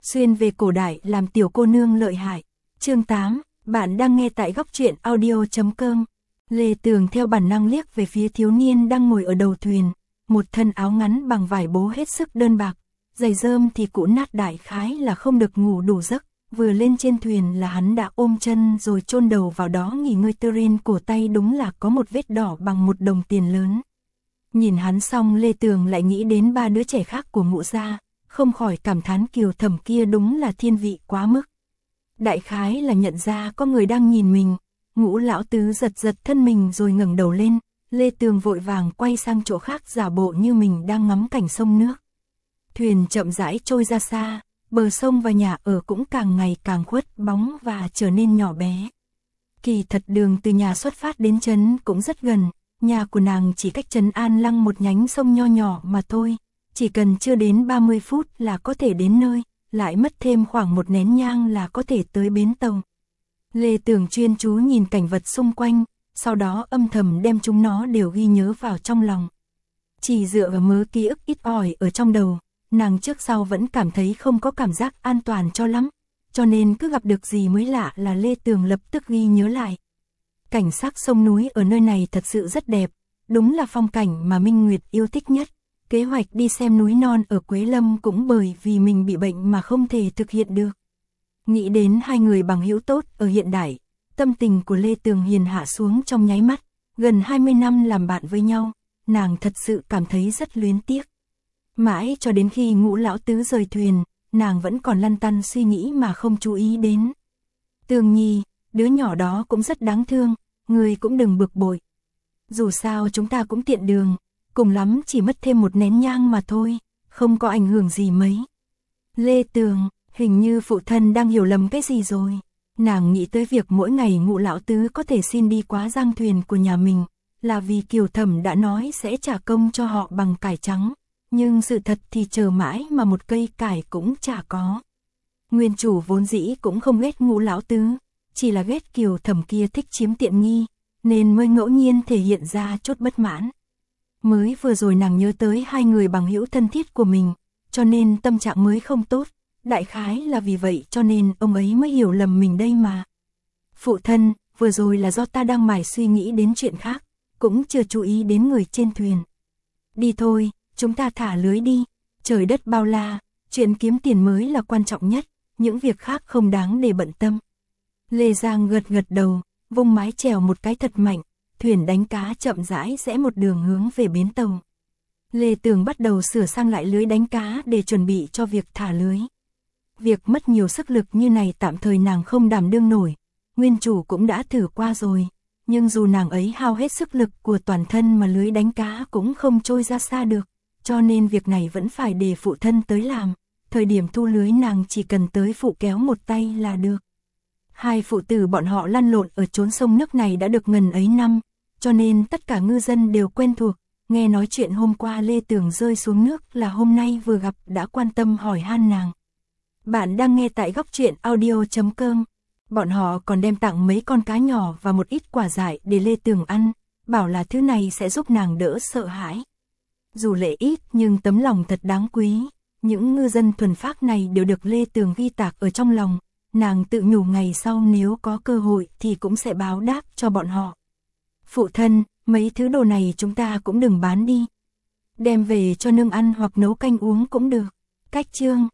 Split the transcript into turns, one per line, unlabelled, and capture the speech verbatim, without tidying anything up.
xuyên về cổ đại làm tiểu cô nương lợi hại. Chương tám, bạn đang nghe tại góc truyện audio chấm com. Lê Tường theo bản năng liếc về phía thiếu niên đang ngồi ở đầu thuyền, một thân áo ngắn bằng vải bố hết sức đơn bạc, giày rơm thì cũ nát đại khái là không được ngủ đủ giấc, vừa lên trên thuyền là hắn đã ôm chân rồi chôn đầu vào đó nghỉ ngơi. Trên cổ tay đúng là có một vết đỏ bằng một đồng tiền lớn. Nhìn hắn xong Lê Tường lại nghĩ đến ba đứa trẻ khác của Ngũ gia, không khỏi cảm thán Kiều Thẩm kia đúng là thiên vị quá mức. Đại khái là nhận ra có người đang nhìn mình, Ngũ lão tứ giật giật thân mình rồi ngẩng đầu lên, Lê Tường vội vàng quay sang chỗ khác giả bộ như mình đang ngắm cảnh sông nước. Thuyền chậm rãi trôi ra xa, bờ sông và nhà ở cũng càng ngày càng khuất bóng và trở nên nhỏ bé. Kỳ thật đường từ nhà xuất phát đến trấn cũng rất gần, nhà của nàng chỉ cách trấn An Lăng một nhánh sông nho nhỏ mà thôi, chỉ cần chưa đến ba mươi phút là có thể đến nơi, lại mất thêm khoảng một nén nhang là có thể tới bến tàu. Lê Tường chuyên chú nhìn cảnh vật xung quanh, sau đó âm thầm đem chúng nó đều ghi nhớ vào trong lòng. Chỉ dựa vào mớ ký ức ít ỏi ở trong đầu, nàng trước sau vẫn cảm thấy không có cảm giác an toàn cho lắm, cho nên cứ gặp được gì mới lạ là Lê Tường lập tức ghi nhớ lại. Cảnh sắc sông núi ở nơi này thật sự rất đẹp, đúng là phong cảnh mà Minh Nguyệt yêu thích nhất. Kế hoạch đi xem núi non ở Quế Lâm cũng bởi vì mình bị bệnh mà không thể thực hiện được. Nghĩ đến hai người bằng hữu tốt ở hiện đại, tâm tình của Lê Tường hiền hạ xuống trong nháy mắt, gần hai mươi năm làm bạn với nhau, nàng thật sự cảm thấy rất luyến tiếc. Mãi cho đến khi Ngũ lão tứ rời thuyền, nàng vẫn còn lăn tăn suy nghĩ mà không chú ý đến. Tường Nhi, đứa nhỏ đó cũng rất đáng thương, người cũng đừng bực bội. Dù sao chúng ta cũng tiện đường, cùng lắm chỉ mất thêm một nén nhang mà thôi, không có ảnh hưởng gì mấy. Lê Tường, hình như phụ thân đang hiểu lầm cái gì rồi. Nàng nghĩ tới việc mỗi ngày Ngũ lão tứ có thể xin đi quá giang thuyền của nhà mình, là vì Kiều Thẩm đã nói sẽ trả công cho họ bằng cải trắng, nhưng sự thật thì chờ mãi mà một cây cải cũng chả có. Nguyên chủ vốn dĩ cũng không ghét Ngũ lão tứ, chỉ là ghét Kiều Thẩm kia thích chiếm tiện nghi, nên mới ngẫu nhiên thể hiện ra chút bất mãn. Mới vừa rồi nàng nhớ tới hai người bằng hữu thân thiết của mình, cho nên tâm trạng mới không tốt, đại khái là vì vậy cho nên ông ấy mới hiểu lầm mình đây mà. Phụ thân, vừa rồi là do ta đang mải suy nghĩ đến chuyện khác, cũng chưa chú ý đến người trên thuyền. Đi thôi, chúng ta thả lưới đi, trời đất bao la, chuyện kiếm tiền mới là quan trọng nhất, những việc khác không đáng để bận tâm. Lê Giang gật gật đầu, vung mái chèo một cái thật mạnh, thuyền đánh cá chậm rãi rẽ một đường hướng về bến tàu. Lê Tường bắt đầu sửa sang lại lưới đánh cá để chuẩn bị cho việc thả lưới. Việc mất nhiều sức lực như này tạm thời nàng không đảm đương nổi, nguyên chủ cũng đã thử qua rồi, nhưng dù nàng ấy hao hết sức lực của toàn thân mà lưới đánh cá cũng không trôi ra xa được, cho nên việc này vẫn phải để phụ thân tới làm, thời điểm thu lưới nàng chỉ cần tới phụ kéo một tay là được. Hai phụ tử bọn họ lăn lộn ở chốn sông nước này đã được ngần ấy năm, cho nên tất cả ngư dân đều quen thuộc, nghe nói chuyện hôm qua Lê Tường rơi xuống nước là hôm nay vừa gặp đã quan tâm hỏi han nàng. Bạn đang nghe tại góc truyện audio chấm com. Bọn họ còn đem tặng mấy con cá nhỏ và một ít quả dại để Lê Tường ăn, bảo là thứ này sẽ giúp nàng đỡ sợ hãi. Dù lệ ít nhưng tấm lòng thật đáng quý, những ngư dân thuần phác này đều được Lê Tường ghi tạc ở trong lòng, nàng tự nhủ ngày sau nếu có cơ hội thì cũng sẽ báo đáp cho bọn họ. Phụ thân, mấy thứ đồ này chúng ta cũng đừng bán đi. Đem về cho nương ăn hoặc nấu canh uống cũng được. Cách chương